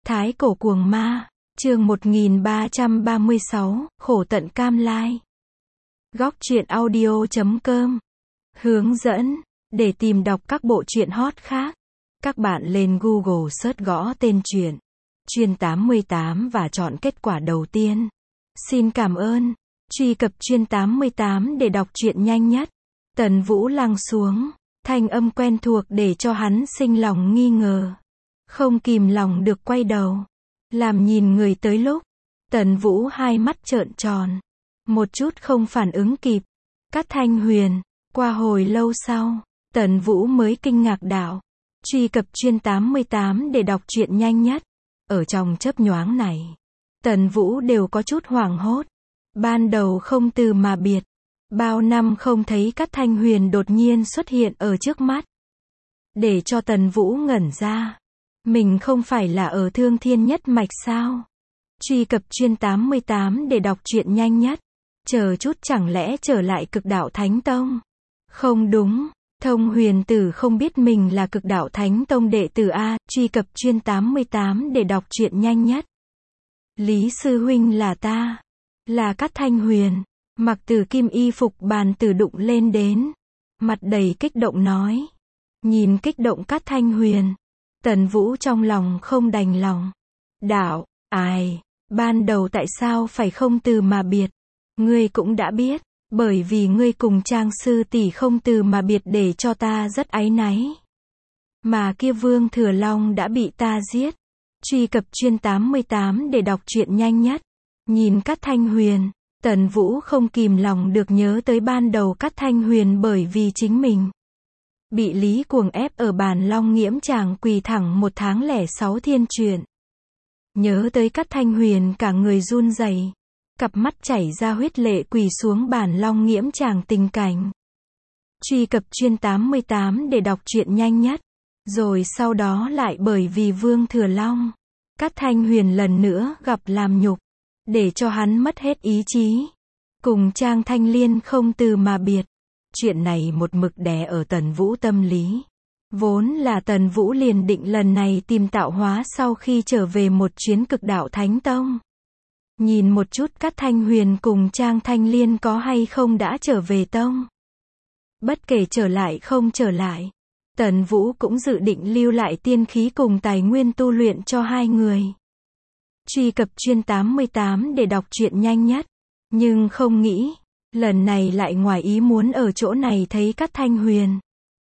Thái cổ cuồng ma, chương 1336, khổ tận cam lai. Góc truyện audio.com hướng dẫn, để tìm đọc các bộ truyện hot khác. Các bạn lên Google search gõ tên truyện Chuyên 88 và chọn kết quả đầu tiên. Xin cảm ơn. Truy cập Chuyên 88 để đọc truyện nhanh nhất. Tần Vũ lắng xuống, thanh âm quen thuộc để cho hắn sinh lòng nghi ngờ. Không kìm lòng được quay đầu, làm nhìn người tới lúc. Tần Vũ hai mắt trợn tròn, một chút không phản ứng kịp. Cát Thanh Huyền, qua hồi lâu sau, Tần Vũ mới kinh ngạc đạo. Truy cập Chuyên 88 để đọc truyện nhanh nhất. Ở trong chớp nhoáng này, Tần Vũ đều có chút hoảng hốt. Ban đầu không từ mà biệt. Bao năm không thấy Cát Thanh Huyền đột nhiên xuất hiện ở trước mắt. Để cho Tần Vũ ngẩn ra. Mình không phải là ở Thương Thiên Nhất Mạch sao? Truy cập Chuyên 88 để đọc truyện nhanh nhất. Chờ chút chẳng lẽ trở lại Cực Đạo Thánh Tông? Không đúng, Thông Huyền Tử không biết mình là Cực Đạo Thánh Tông đệ tử A. Truy cập Chuyên 88 để đọc truyện nhanh nhất. Lý sư huynh là ta, là Cát Thanh Huyền. Mặc Tử kim y phục bàn tử đụng lên đến, mặt đầy kích động nói. Nhìn kích động Cát Thanh Huyền, Tần Vũ trong lòng không đành lòng. Đạo, ai, ban đầu tại sao phải không từ mà biệt? Ngươi cũng đã biết, bởi vì ngươi cùng Trang sư tỷ không từ mà biệt để cho ta rất áy náy. Mà kia Vương Thừa Long đã bị ta giết. Truy cập Chuyên 88 để đọc truyện nhanh nhất. Nhìn Cát Thanh Huyền, Tần Vũ không kìm lòng được nhớ tới ban đầu Cát Thanh Huyền bởi vì chính mình bị Lý Cuồng ép ở Bàn Long Nghiễm Tràng quỳ thẳng 1 tháng lẻ 6 thiên chuyện. Nhớ tới Cát Thanh Huyền cả người run rẩy, cặp mắt chảy ra huyết lệ quỳ xuống Bàn Long Nghiễm Tràng tình cảnh. Truy cập Chuyên 88 để đọc truyện nhanh nhất. Rồi sau đó lại bởi vì Vương Thừa Long, Cát Thanh Huyền lần nữa gặp làm nhục, để cho hắn mất hết ý chí. Cùng Trang Thanh Liên không từ mà biệt. Chuyện này một mực đè ở Tần Vũ tâm lý. Vốn là Tần Vũ liền định lần này tìm tạo hóa sau khi trở về một chuyến Cực Đạo Thánh Tông. Nhìn một chút Cát Thanh Huyền cùng Trang Thanh Liên có hay không đã trở về tông. Bất kể trở lại không trở lại, Tần Vũ cũng dự định lưu lại tiên khí cùng tài nguyên tu luyện cho hai người. Truy cập Chuyên 88 để đọc truyện nhanh nhất. Nhưng không nghĩ, lần này lại ngoài ý muốn ở chỗ này thấy Cát Thanh Huyền.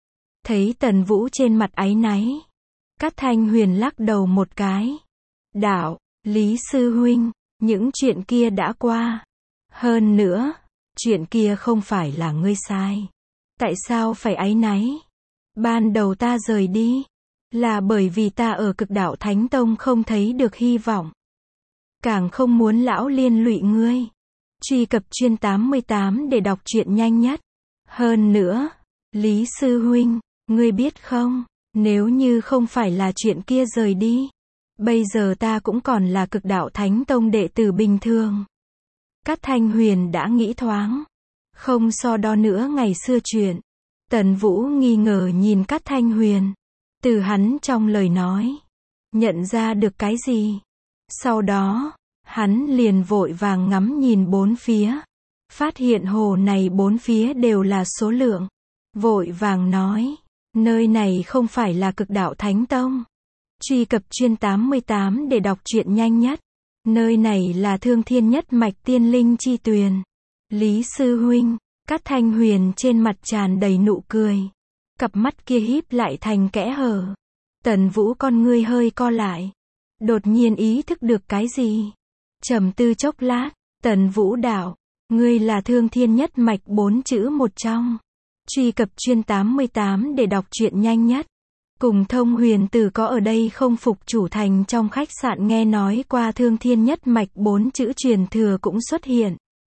Thấy Tần Vũ trên mặt áy náy, Cát Thanh Huyền lắc đầu một cái. Đạo, Lý sư huynh, những chuyện kia đã qua. Hơn nữa, chuyện kia không phải là ngươi sai. Tại sao phải áy náy? Ban đầu ta rời đi, là bởi vì ta ở Cực Đạo Thánh Tông không thấy được hy vọng. Càng không muốn lão liên lụy ngươi. Truy cập Chuyên 88 để đọc truyện nhanh nhất. Hơn nữa, Lý sư huynh, ngươi biết không, nếu như không phải là chuyện kia rời đi, bây giờ ta cũng còn là Cực Đạo Thánh Tông đệ tử bình thường. Cát Thanh Huyền đã nghĩ thoáng, không so đo nữa ngày xưa chuyện. Tần Vũ nghi ngờ nhìn Cát Thanh Huyền, từ hắn trong lời nói, nhận ra được cái gì. Sau đó, hắn liền vội vàng ngắm nhìn bốn phía, phát hiện hồ này bốn phía đều là số lượng. Vội vàng nói, nơi này không phải là Cực Đạo Thánh Tông. Truy cập Chuyên 88 để đọc truyện nhanh nhất. Nơi này là Thương Thiên Nhất Mạch Tiên Linh Chi Tuyền. Lý sư huynh, Cát Thanh Huyền trên mặt tràn đầy nụ cười. Cặp mắt kia híp lại thành kẽ hở. Tần Vũ con ngươi hơi co lại. Đột nhiên ý thức được cái gì. Trầm tư chốc lát, Tần Vũ đạo, ngươi là Thương Thiên Nhất Mạch 4 chữ một trong. Truy cập Chuyên 88 để đọc truyện nhanh nhất. Cùng Thông Huyền Tử có ở đây không phục chủ thành trong khách sạn nghe nói qua Thương Thiên Nhất Mạch 4 chữ truyền thừa cũng xuất hiện.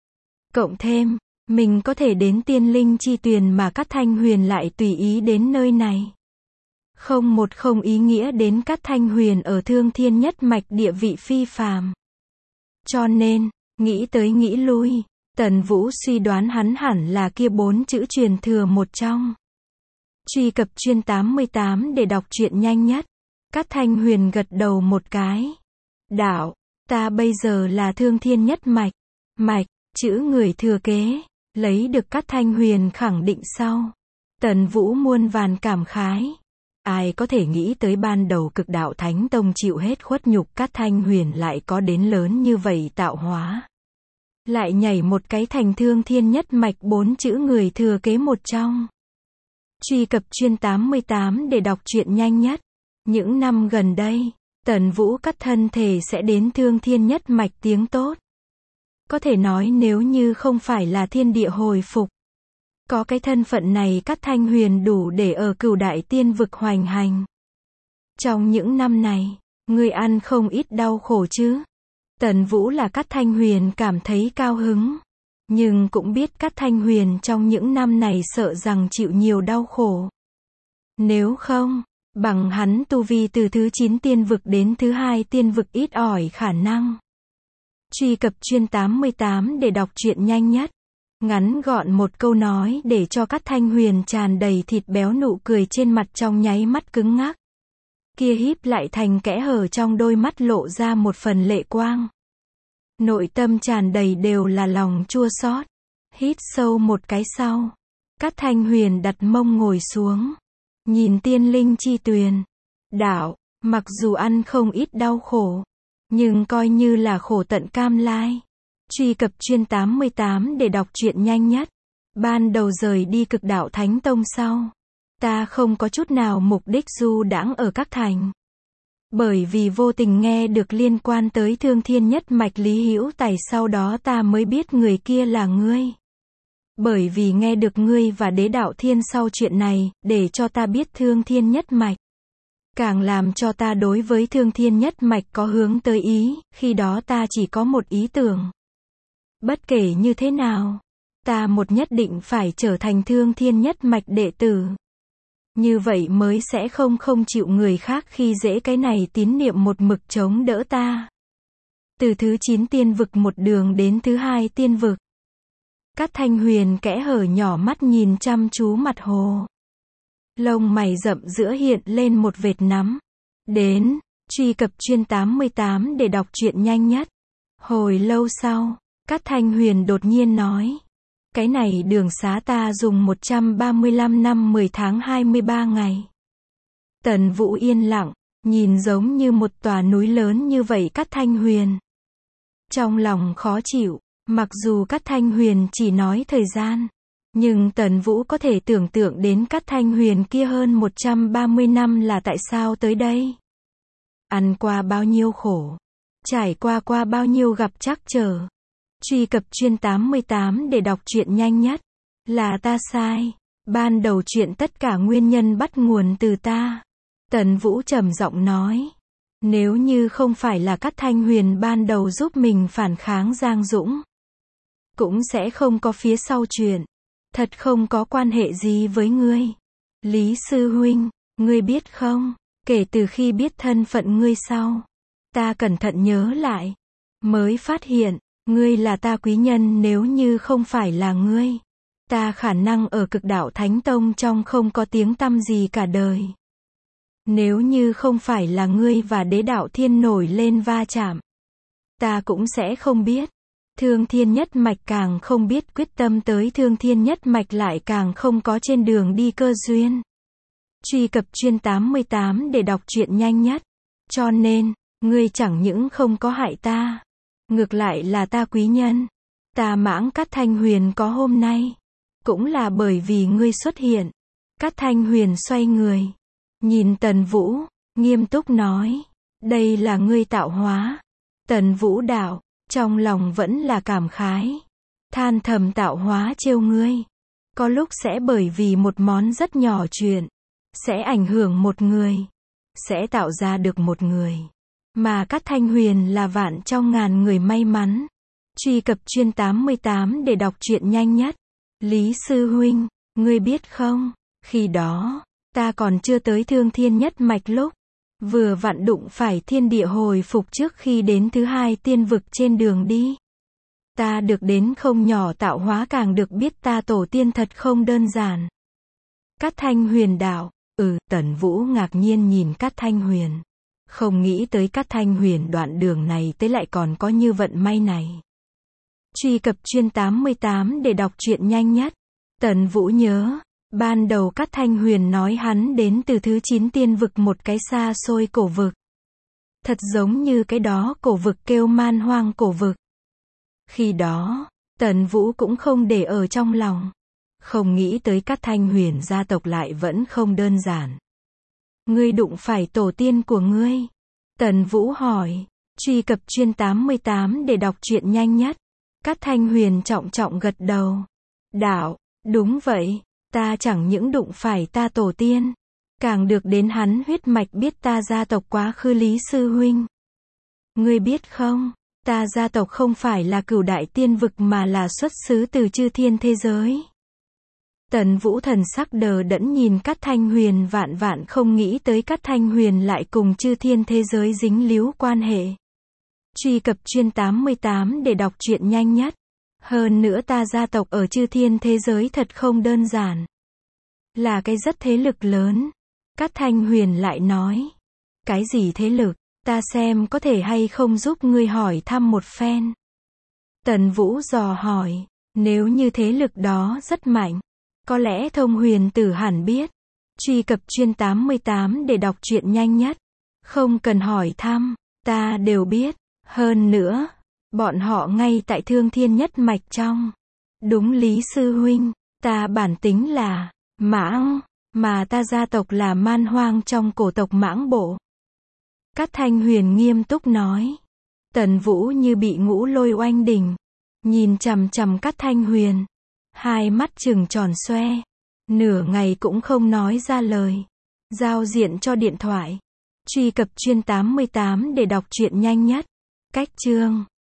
Cộng thêm, mình có thể đến Tiên Linh Chi Tuyền mà Cát Thanh Huyền lại tùy ý đến nơi này. Không ý nghĩa đến Cát Thanh Huyền ở Thương Thiên Nhất Mạch địa vị phi phàm. Cho nên, nghĩ tới nghĩ lui, Tần Vũ suy đoán hắn hẳn là kia 4 chữ truyền thừa một trong. Truy cập Chuyên 88 để đọc truyện nhanh nhất. Cát Thanh Huyền gật đầu một cái. Đạo, ta bây giờ là thương thiên nhất mạch. Mạch, chữ người thừa kế, lấy được Cát Thanh Huyền khẳng định sau. Tần Vũ muôn vàn cảm khái. Ai có thể nghĩ tới ban đầu Cực Đạo Thánh Tông chịu hết khuất nhục, Cát Thanh Huyền lại có đến lớn như vậy tạo hóa. Lại nhảy một cái thành thương thiên nhất mạch 4 chữ người thừa kế một trong. Truy cập chuyên 88 để đọc truyện nhanh nhất. Những năm gần đây, Tần Vũ cắt thân thể sẽ đến thương thiên nhất mạch tiếng tốt. Có thể nói nếu như không phải là thiên địa hồi phục, có cái thân phận này Cát Thanh Huyền đủ để ở Cửu Đại Tiên vực hoành hành. Trong những năm này, ngươi ăn không ít đau khổ chứ? Tần Vũ là Cát Thanh Huyền cảm thấy cao hứng. Nhưng cũng biết Cát Thanh Huyền trong những năm này sợ rằng chịu nhiều đau khổ. Nếu không, bằng hắn tu vi từ thứ 9 tiên vực đến thứ 2 tiên vực ít ỏi khả năng. Truy cập chuyên 88 để đọc truyện nhanh nhất. Ngắn gọn một câu nói để cho Cát Thanh Huyền tràn đầy thịt béo, nụ cười trên mặt trong nháy mắt cứng ngắc. Kia híp lại thành kẽ hở trong đôi mắt lộ ra một phần lệ quang. Nội tâm tràn đầy đều là lòng chua xót. Hít sâu một cái sau, Cát Thanh Huyền đặt mông ngồi xuống, nhìn tiên linh chi tuyền. Đạo, mặc dù ăn không ít đau khổ, nhưng coi như là khổ tận cam lai. Truy cập chuyên 88 để đọc truyện nhanh nhất. Ban đầu rời đi Cực Đạo Thánh Tông sau, ta không có chút nào mục đích du đãng ở các thành. Bởi vì vô tình nghe được liên quan tới thương thiên nhất mạch Lý Hữu Tài, sau đó ta mới biết người kia là ngươi. Bởi vì nghe được ngươi và Đế Đạo Thiên sau chuyện này, để cho ta biết thương thiên nhất mạch. Càng làm cho ta đối với thương thiên nhất mạch có hướng tới ý, khi đó ta chỉ có một ý tưởng. Bất kể như thế nào, ta một nhất định phải trở thành thương thiên nhất mạch đệ tử. Như vậy mới sẽ không chịu người khác khi dễ, cái này tín niệm một mực chống đỡ ta. Từ thứ 9 tiên vực một đường đến thứ 2 tiên vực. Cát Thanh Huyền kẽ hở nhỏ mắt nhìn chăm chú mặt hồ. Lông mày rậm giữa hiện lên một vệt nắm. Đến, truy cập chuyên 88 để đọc truyện nhanh nhất. Hồi lâu sau, Cát Thanh Huyền đột nhiên nói. Cái này đường xá ta dùng 135 năm 10 tháng 23 ngày. Tần Vũ yên lặng, nhìn giống như một tòa núi lớn như vậy Cát Thanh Huyền. Trong lòng khó chịu, mặc dù Cát Thanh Huyền chỉ nói thời gian, nhưng Tần Vũ có thể tưởng tượng đến Cát Thanh Huyền kia hơn 130 năm là tại sao tới đây. Ăn qua bao nhiêu khổ, trải qua bao nhiêu gặp trắc trở. Truy cập chuyên 88 để đọc truyện nhanh nhất. Là ta sai. Ban đầu chuyện tất cả nguyên nhân bắt nguồn từ ta. Tần Vũ trầm giọng nói. Nếu như không phải là Cát Thanh Huyền ban đầu giúp mình phản kháng Giang Dũng, cũng sẽ không có phía sau chuyện. Thật không có quan hệ gì với ngươi. Lý sư huynh, ngươi biết không, kể từ khi biết thân phận ngươi sau, ta cẩn thận nhớ lại, mới phát hiện, ngươi là ta quý nhân. Nếu như không phải là ngươi, ta khả năng ở Cực Đạo Thánh Tông trong không có tiếng tăm gì cả đời. Nếu như không phải là ngươi và Đế Đạo Thiên nổi lên va chạm, ta cũng sẽ không biết. Thương thiên nhất mạch càng không biết quyết tâm tới thương thiên nhất mạch, lại càng không có trên đường đi cơ duyên. Truy cập chuyên 88 để đọc truyện nhanh nhất. Cho nên, ngươi chẳng những không có hại ta, ngược lại là ta quý nhân. Ta mãng Cát Thanh Huyền có hôm nay, cũng là bởi vì ngươi xuất hiện. Cát Thanh Huyền xoay người, nhìn Tần Vũ, nghiêm túc nói. Đây là ngươi tạo hóa. Tần Vũ đạo, trong lòng vẫn là cảm khái. Than thầm tạo hóa trêu ngươi. Có lúc sẽ bởi vì một món rất nhỏ chuyện, sẽ ảnh hưởng một người, sẽ tạo ra được một người. Mà Cát Thanh Huyền là vạn trong ngàn người may mắn. Truy cập chuyên 88 để đọc truyện nhanh nhất. Lý sư huynh, ngươi biết không, khi đó, ta còn chưa tới thương thiên nhất mạch lúc, vừa vặn đụng phải thiên địa hồi phục trước khi đến thứ 2 tiên vực trên đường đi. Ta được đến không nhỏ tạo hóa, càng được biết ta tổ tiên thật không đơn giản. Cát Thanh Huyền đạo, Tần Vũ ngạc nhiên nhìn Cát Thanh Huyền. Không nghĩ tới Cát Thanh Huyền đoạn đường này tới lại còn có như vận may này. Truy cập chuyên 88 để đọc truyện nhanh nhất. Tần Vũ nhớ, ban đầu Cát Thanh Huyền nói hắn đến từ thứ 9 tiên vực, một cái xa xôi cổ vực. Thật giống như cái đó cổ vực kêu Man Hoang cổ vực. Khi đó, Tần Vũ cũng không để ở trong lòng. Không nghĩ tới Cát Thanh Huyền gia tộc lại vẫn không đơn giản. Ngươi đụng phải tổ tiên của ngươi? Tần Vũ hỏi. Truy cập chuyên 88 để đọc truyện nhanh nhất. Cát Thanh Huyền trọng trọng gật đầu. Đạo, đúng vậy, ta chẳng những đụng phải ta tổ tiên, càng được đến hắn huyết mạch biết ta gia tộc quá khứ. Lý sư huynh, ngươi biết không, ta gia tộc không phải là Cửu Đại Tiên vực mà là xuất xứ từ chư thiên thế giới. Tần Vũ thần sắc đờ đẫn nhìn Cát Thanh Huyền, vạn vạn không nghĩ tới Cát Thanh Huyền lại cùng chư thiên thế giới dính líu quan hệ. Truy cập chuyên 88 để đọc truyện nhanh nhất. Hơn nữa ta gia tộc ở chư thiên thế giới thật không đơn giản. Là cái rất thế lực lớn. Cát Thanh Huyền lại nói. Cái gì thế lực? Ta xem có thể hay không giúp ngươi hỏi thăm một phen. Tần Vũ dò hỏi. Nếu như thế lực đó rất mạnh, có lẽ Thông Huyền Tử hẳn biết. Truy cập chuyên 88 để đọc truyện nhanh nhất. Không cần hỏi thăm, ta đều biết. Hơn nữa, bọn họ ngay tại Thương Thiên nhất mạch trong. Đúng Lý sư huynh, ta bản tính là Mãng, mà ta gia tộc là Man Hoang trong cổ tộc Mãng Bộ. Cát Thanh Huyền nghiêm túc nói. Tần Vũ như bị ngũ lôi oanh đỉnh, nhìn chằm chằm Cát Thanh Huyền, hai mắt trừng tròn xoe, nửa ngày cũng không nói ra lời. Giao diện cho điện thoại. Truy cập chuyên 88 để đọc truyện nhanh nhất. Cách chương